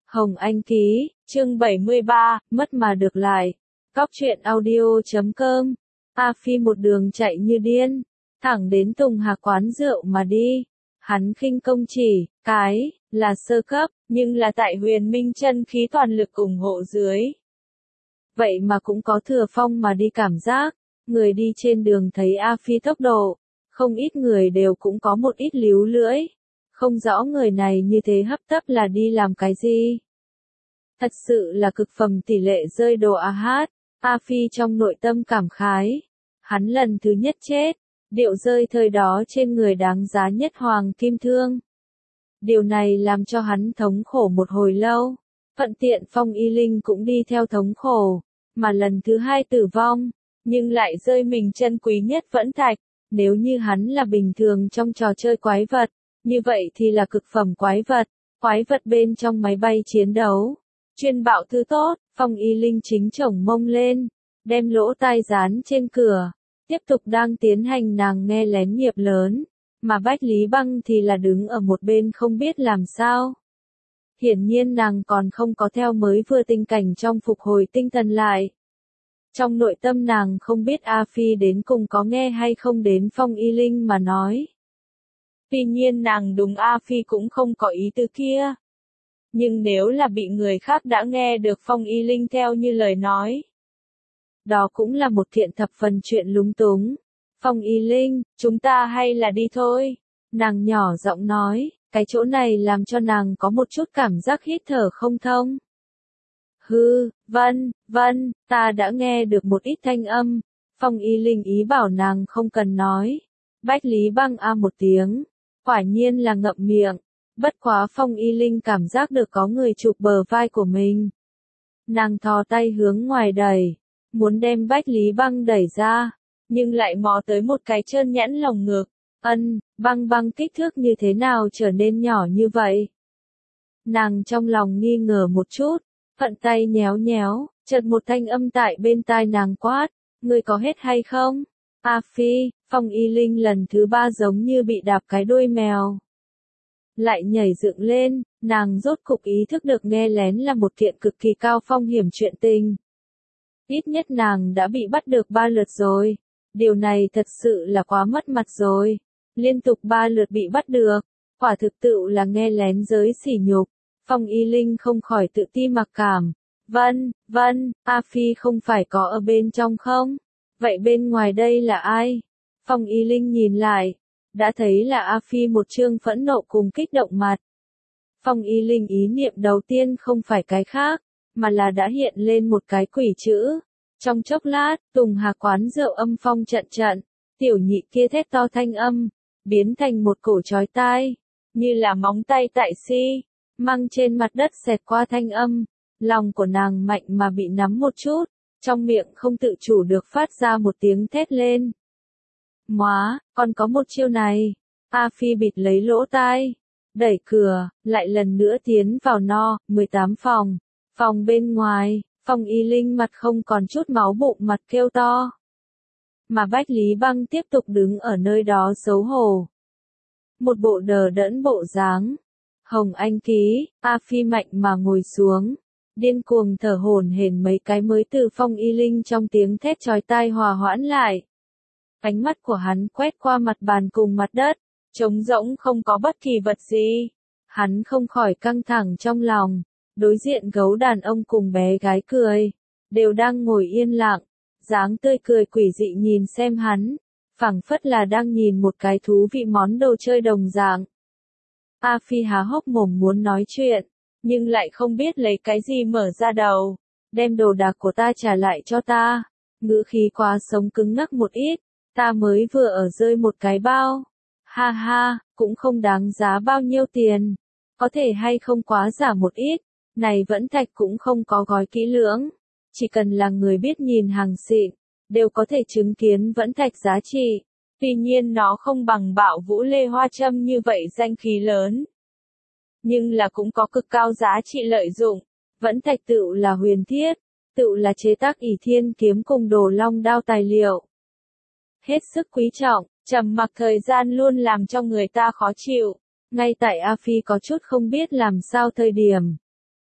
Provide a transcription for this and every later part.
Hồng Anh ký, chương 73, mất mà được lại. Cóc truyện audio.com. A Phi một đường chạy như điên, thẳng đến Tùng Hạc quán rượu mà đi. Hắn khinh công chỉ, cái, là sơ cấp, nhưng là tại Huyền Minh chân khí toàn lực ủng hộ dưới. Vậy mà cũng có thừa phong mà đi cảm giác, người đi trên đường thấy A Phi tốc độ, không ít người đều cũng có một ít líu lưỡi. Không rõ người này như thế hấp tấp là đi làm cái gì. Thật sự là cực phẩm tỷ lệ rơi đồ a hát. A Phi trong nội tâm cảm khái. Hắn lần thứ nhất chết, điệu rơi thời đó trên người đáng giá nhất hoàng kim thương. Điều này làm cho hắn thống khổ một hồi lâu. Thuận tiện Phong Y Linh cũng đi theo thống khổ, mà lần thứ hai tử vong, nhưng lại rơi mình chân quý nhất vẫn thạch. Nếu như hắn là bình thường trong trò chơi quái vật, như vậy thì là cực phẩm quái vật bên trong máy bay chiến đấu. Chuyên bạo thứ tốt, Phong Y Linh chính chổng mông lên, đem lỗ tai dán trên cửa, tiếp tục đang tiến hành nàng nghe lén nghiệp lớn, mà Bách Lý Băng thì là đứng ở một bên không biết làm sao. Hiển nhiên nàng còn không có theo mới vừa tình cảnh trong phục hồi tinh thần lại. Trong nội tâm nàng không biết A Phi đến cùng có nghe hay không đến Phong Y Linh mà nói. Tuy nhiên nàng đúng A Phi cũng không có ý tư kia. Nhưng nếu là bị người khác đã nghe được Phong Y Linh theo như lời nói, đó cũng là một kiện thập phần chuyện lúng túng. Phong Y Linh, chúng ta hay là đi thôi. Nàng nhỏ giọng nói, cái chỗ này làm cho nàng có một chút cảm giác hít thở không thông. Vân, ta đã nghe được một ít thanh âm. Phong Y Linh ý bảo nàng không cần nói. Bách Lý Băng a một tiếng, quả nhiên là ngậm miệng. Bất quá Phong Y Linh cảm giác được có người chụp bờ vai của mình. Nàng thò tay hướng ngoài đẩy, muốn đem Bách Lý Băng đẩy ra, nhưng lại mò tới một cái trơn nhẵn lồng ngực. Băng kích thước như thế nào trở nên nhỏ như vậy? Nàng trong lòng nghi ngờ một chút, thuận tay nhéo, chợt một thanh âm tại bên tai nàng quát, ngươi có hết hay không? A Phi, Phong Y Linh lần thứ ba giống như bị đạp cái đuôi mèo. Lại nhảy dựng lên, nàng rốt cục ý thức được nghe lén là một kiện cực kỳ cao phong hiểm chuyện tình. Ít nhất nàng đã bị bắt được 3 lượt rồi. Điều này thật sự là quá mất mặt rồi. Liên tục 3 lượt bị bắt được. Quả thực tự là nghe lén giới sỉ nhục. Phong Y Linh không khỏi tự ti mặc cảm. Vân, A Phi không phải có ở bên trong không? Vậy bên ngoài đây là ai? Phong Y Linh nhìn lại, đã thấy là A Phi một trương phẫn nộ cùng kích động mặt. Phong Y Linh ý niệm đầu tiên không phải cái khác, mà là đã hiện lên một cái quỷ chữ. Trong chốc lát, Tùng Hạc quán rượu âm phong trận, tiểu nhị kia thét to thanh âm, biến thành một cổ chói tai, như là móng tay tại si, măng trên mặt đất xẹt qua thanh âm, lòng của nàng mạnh mà bị nắm một chút, trong miệng không tự chủ được phát ra một tiếng thét lên. Móa, còn có một chiêu này. A Phi bịt lấy lỗ tai, đẩy cửa, lại lần nữa tiến vào 18 phòng. Phòng bên ngoài, Phong Y Linh mặt không còn chút máu bụng mặt kêu to. Mà Bách Lý Băng tiếp tục đứng ở nơi đó xấu hổ. Một bộ đờ đẫn bộ dáng. Hồng Anh ký, A Phi mạnh mà ngồi xuống. Điên cuồng thở hổn hển mấy cái mới từ Phong Y Linh trong tiếng thét chói tai hòa hoãn lại. Ánh mắt của hắn quét qua mặt bàn cùng mặt đất, trống rỗng không có bất kỳ vật gì. Hắn không khỏi căng thẳng trong lòng, đối diện gấu đàn ông cùng bé gái cười, đều đang ngồi yên lặng, dáng tươi cười quỷ dị nhìn xem hắn, phảng phất là đang nhìn một cái thú vị món đồ chơi đồng dạng. A Phi há hốc mồm muốn nói chuyện, nhưng lại không biết lấy cái gì mở ra đầu, đem đồ đạc của ta trả lại cho ta, ngữ khí quá sống cứng ngắc một ít. Ta mới vừa ở rơi một cái bao. Ha, cũng không đáng giá bao nhiêu tiền. Có thể hay không quá giả một ít. Này vẫn thạch cũng không có gói kỹ lưỡng. Chỉ cần là người biết nhìn hàng xịn, đều có thể chứng kiến vẫn thạch giá trị. Tuy nhiên nó không bằng Bạo Vũ Lê Hoa Trâm như vậy danh khí lớn. Nhưng là cũng có cực cao giá trị lợi dụng. Vẫn thạch tự là huyền thiết, tự là chế tác ỷ thiên kiếm cùng đồ long đao tài liệu. Hết sức quý trọng, trầm mặc thời gian luôn làm cho người ta khó chịu. Ngay tại A Phi có chút không biết làm sao thời điểm.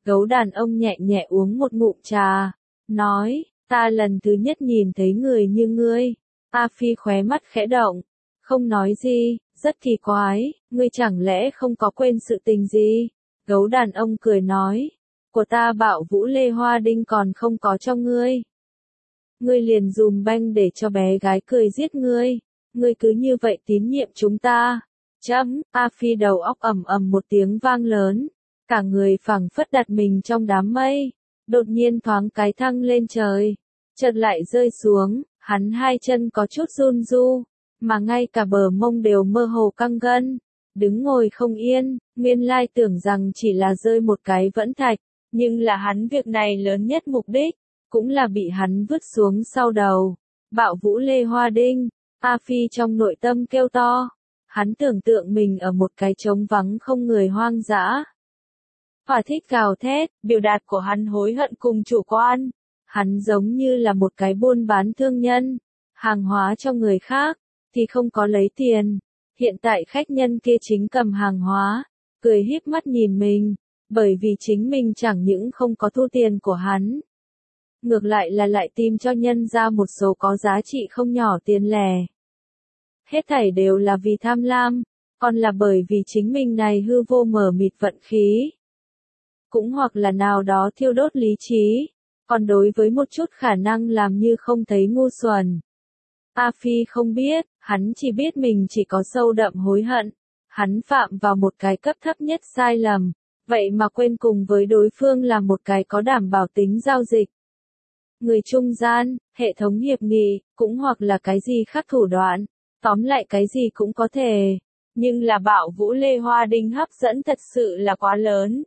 Gấu đàn ông nhẹ nhẹ uống một ngụm trà, nói, ta lần thứ nhất nhìn thấy người như ngươi. A Phi khóe mắt khẽ động, không nói gì, rất kỳ quái, ngươi chẳng lẽ không có quên sự tình gì? Gấu đàn ông cười nói, của ta Bạo Vũ Lê Hoa Đinh còn không có cho ngươi. Ngươi liền dùm banh để cho bé gái cười giết ngươi, ngươi cứ như vậy tín nhiệm chúng ta. Chấm, A Phi đầu óc ầm ầm một tiếng vang lớn, cả người phảng phất đặt mình trong đám mây, đột nhiên thoáng cái thăng lên trời, chợt lại rơi xuống, hắn hai chân có chút run ru, mà ngay cả bờ mông đều mơ hồ căng gân, đứng ngồi không yên, nguyên lai tưởng rằng chỉ là rơi một cái vẫn thạch, nhưng là hắn việc này lớn nhất mục đích, cũng là bị hắn vứt xuống sau đầu. Bạo Vũ Lê Hoa Đinh, A Phi trong nội tâm kêu to, hắn tưởng tượng mình ở một cái trống vắng không người hoang dã. Hỏa thích gào thét, biểu đạt của hắn hối hận cùng chủ quan. Hắn giống như là một cái buôn bán thương nhân, hàng hóa cho người khác, thì không có lấy tiền. Hiện tại khách nhân kia chính cầm hàng hóa, cười híp mắt nhìn mình, bởi vì chính mình chẳng những không có thu tiền của hắn. Ngược lại là lại tìm cho nhân ra một số có giá trị không nhỏ tiền lẻ. Hết thảy đều là vì tham lam, còn là bởi vì chính mình này hư vô mờ mịt vận khí. Cũng hoặc là nào đó thiêu đốt lý trí, còn đối với một chút khả năng làm như không thấy ngu xuẩn. A Phi không biết, hắn chỉ biết mình chỉ có sâu đậm hối hận. Hắn phạm vào một cái cấp thấp nhất sai lầm, vậy mà quên cùng với đối phương là một cái có đảm bảo tính giao dịch. Người trung gian, hệ thống hiệp nghị, cũng hoặc là cái gì khác thủ đoạn, tóm lại cái gì cũng có thể. Nhưng là Bạo Vũ Lê Hoa Đinh hấp dẫn thật sự là quá lớn.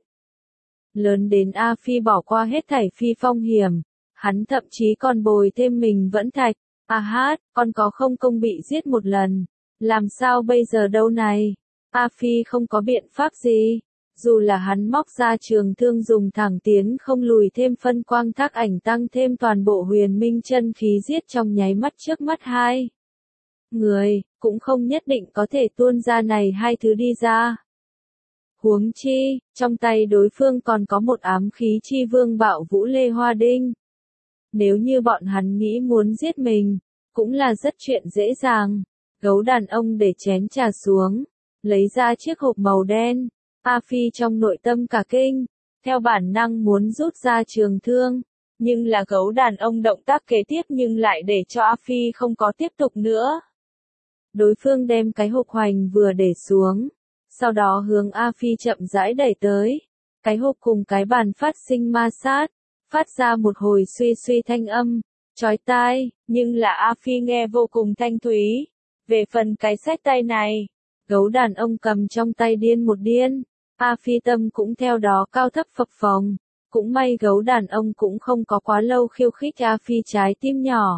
Lớn đến A Phi bỏ qua hết thảy phi phong hiểm, hắn thậm chí còn bồi thêm mình vẫn thạch. A hát, con có không công bị giết một lần, làm sao bây giờ đâu này? A Phi không có biện pháp gì, dù là hắn móc ra trường thương dùng thẳng tiến không lùi thêm phân quang thác ảnh tăng thêm toàn bộ huyền minh chân khí giết trong nháy mắt trước mắt hai người, cũng không nhất định có thể tuôn ra này hai thứ đi ra. Huống chi, trong tay đối phương còn có một ám khí chi vương Bạo Vũ Lê Hoa Đinh. Nếu như bọn hắn nghĩ muốn giết mình, cũng là rất chuyện dễ dàng. Gấu đàn ông để chén trà xuống, lấy ra chiếc hộp màu đen. A Phi trong nội tâm cả kinh, theo bản năng muốn rút ra trường thương, nhưng là gấu đàn ông động tác kế tiếp nhưng lại để cho A Phi không có tiếp tục nữa. Đối phương đem cái hộp hoành vừa để xuống, sau đó hướng A Phi chậm rãi đẩy tới. Cái hộp cùng cái bàn phát sinh ma sát, phát ra một hồi suy suy thanh âm, chói tai, nhưng là A Phi nghe vô cùng thanh thúy. Về phần cái sách tay này, gấu đàn ông cầm trong tay điên một điên, A Phi tâm cũng theo đó cao thấp phập phồng. Cũng may gấu đàn ông cũng không có quá lâu khiêu khích A Phi trái tim nhỏ.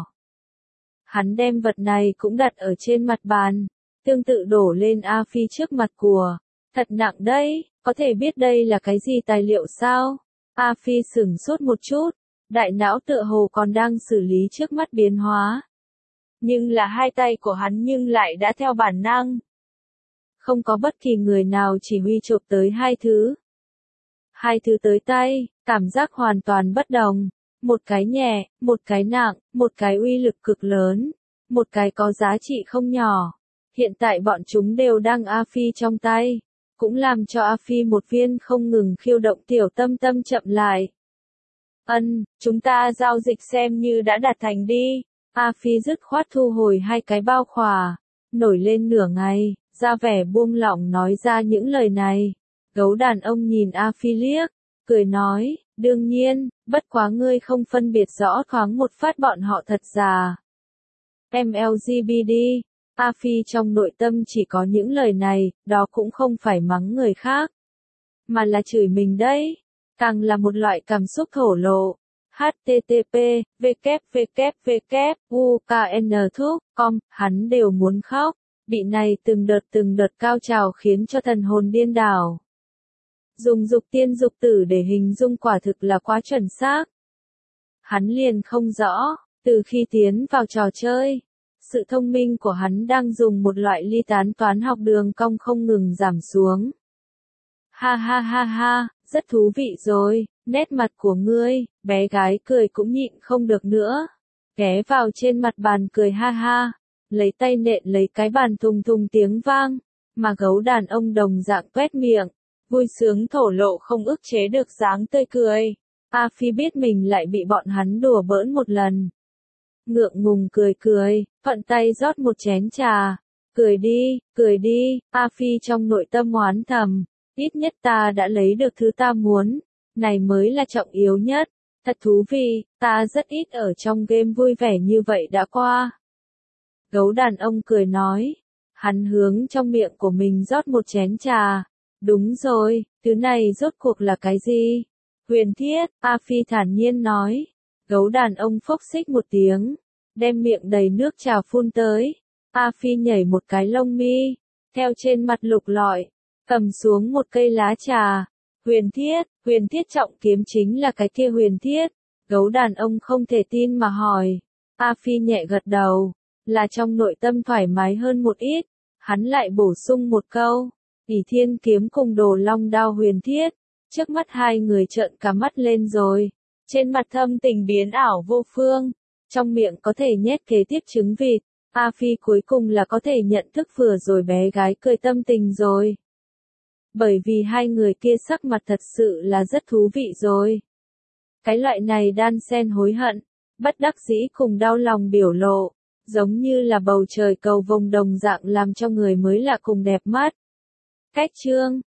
Hắn đem vật này cũng đặt ở trên mặt bàn, tương tự đổ lên A Phi trước mặt của. Thật nặng đấy, có thể biết đây là cái gì tài liệu sao? A Phi sửng sốt một chút, đại não tựa hồ còn đang xử lý trước mắt biến hóa. Nhưng là hai tay của hắn nhưng lại đã theo bản năng. Không có bất kỳ người nào chỉ huy chộp tới hai thứ. Hai thứ tới tay, cảm giác hoàn toàn bất đồng. Một cái nhẹ, một cái nặng, một cái uy lực cực lớn, một cái có giá trị không nhỏ. Hiện tại bọn chúng đều đang A Phi trong tay, cũng làm cho A Phi một viên không ngừng khiêu động tiểu tâm tâm chậm lại. Chúng ta giao dịch xem như đã đạt thành đi. A Phi dứt khoát thu hồi hai cái bao khỏa, nổi lên nửa ngày, ra vẻ buông lỏng nói ra những lời này. Gấu đàn ông nhìn A Phi liếc, cười nói, đương nhiên, bất quá ngươi không phân biệt rõ thoáng một phát bọn họ thật giả. MLGBD, A Phi trong nội tâm chỉ có những lời này, đó cũng không phải mắng người khác, mà là chửi mình đấy, càng là một loại cảm xúc thổ lộ. HTTP, www.ukn.com, hắn đều muốn khóc, bị này từng đợt cao trào khiến cho thần hồn điên đảo. Dùng dục tiên dục tử để hình dung quả thực là quá chuẩn xác. Hắn liền không rõ, từ khi tiến vào trò chơi, sự thông minh của hắn đang dùng một loại ly tán toán học đường cong không ngừng giảm xuống. Ha ha ha ha, rất thú vị rồi. Nét mặt của ngươi, bé gái cười cũng nhịn không được nữa. Ghé vào trên mặt bàn cười ha ha, lấy tay nện lấy cái bàn thùng thùng tiếng vang, mà gấu đàn ông đồng dạng tuét miệng, vui sướng thổ lộ không ức chế được dáng tươi cười. A Phi biết mình lại bị bọn hắn đùa bỡn một lần. Ngượng ngùng cười cười, thuận tay rót một chén trà. Cười đi, A Phi trong nội tâm oán thầm, ít nhất ta đã lấy được thứ ta muốn, này mới là trọng yếu nhất. Thật thú vị, ta rất ít ở trong game vui vẻ như vậy đã qua. Gấu đàn ông cười nói, hắn hướng trong miệng của mình rót một chén trà. Đúng rồi, thứ này rốt cuộc là cái gì? Huyền thiết, A Phi thản nhiên nói. Gấu đàn ông phốc xích một tiếng, đem miệng đầy nước trà phun tới. A Phi nhảy một cái lông mi, theo trên mặt lục lọi, cầm xuống một cây lá trà. Huyền thiết trọng kiếm chính là cái kia huyền thiết. Gấu đàn ông không thể tin mà hỏi. A Phi nhẹ gật đầu, là trong nội tâm thoải mái hơn một ít. Hắn lại bổ sung một câu, Ỷ Thiên kiếm cùng Đồ Long đao huyền thiết. Trước mắt hai người trợn cả mắt lên rồi. Trên mặt thâm tình biến ảo vô phương, trong miệng có thể nhét kế tiếp trứng vịt. A Phi cuối cùng là có thể nhận thức vừa rồi bé gái cười tâm tình rồi. Bởi vì hai người kia sắc mặt thật sự là rất thú vị rồi. Cái loại này đan xen hối hận, bất đắc dĩ cùng đau lòng biểu lộ, giống như là bầu trời cầu vồng đồng dạng làm cho người mới lạ cùng đẹp mắt. Cách chương